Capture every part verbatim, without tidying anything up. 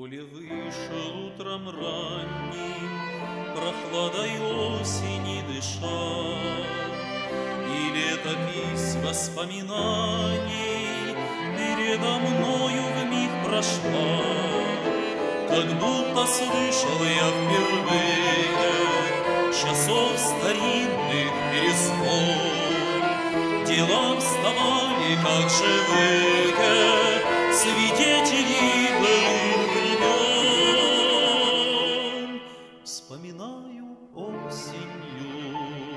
поле вышел утром ранним, прохладой осени дыша, и летопись воспоминаний передо мною вмиг прошла, как будто слышал я впервые часов старинных перезвон. Дела вставали, как живые свидетели былых времен. Вспоминаю осенью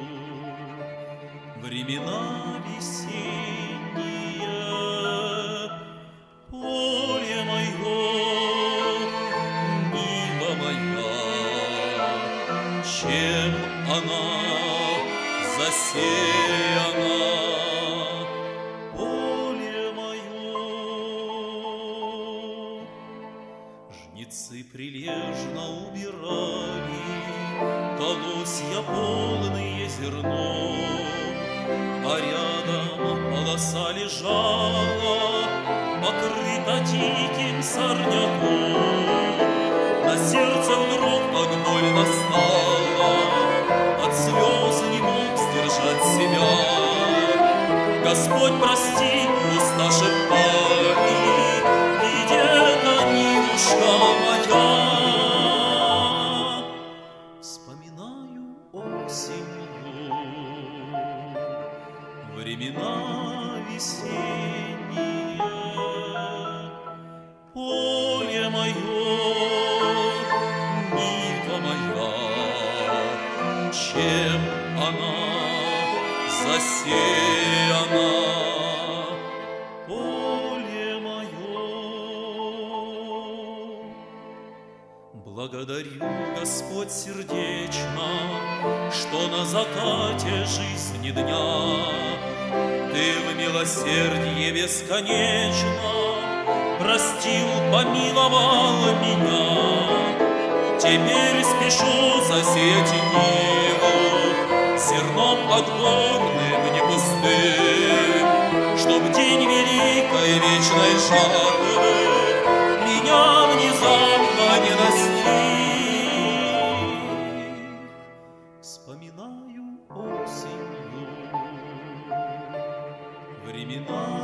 времена весенние, поле мое, нива моя, чем она засеяна. Жнецы прилежно убирали колосья полные зерно, а рядом полоса лежала, покрыта диким сорняком. На сердце вдруг так больно стало, от слез не мог сдержать себя. Господь, прости, уста шептали, где-то нивушка моя. Вспоминаю осенью времена весенние, поле мое, нива моя, чем она засеяна. Благодарю, Господь, сердечно, что на закате жизни дня Ты в милосердии бесконечно простил, помиловал меня. Теперь спешу засеять ниву зерном подгорным, не пустым, чтоб день великой вечной жатвы меня внезапно не настиг. Вспоминаю осенью времена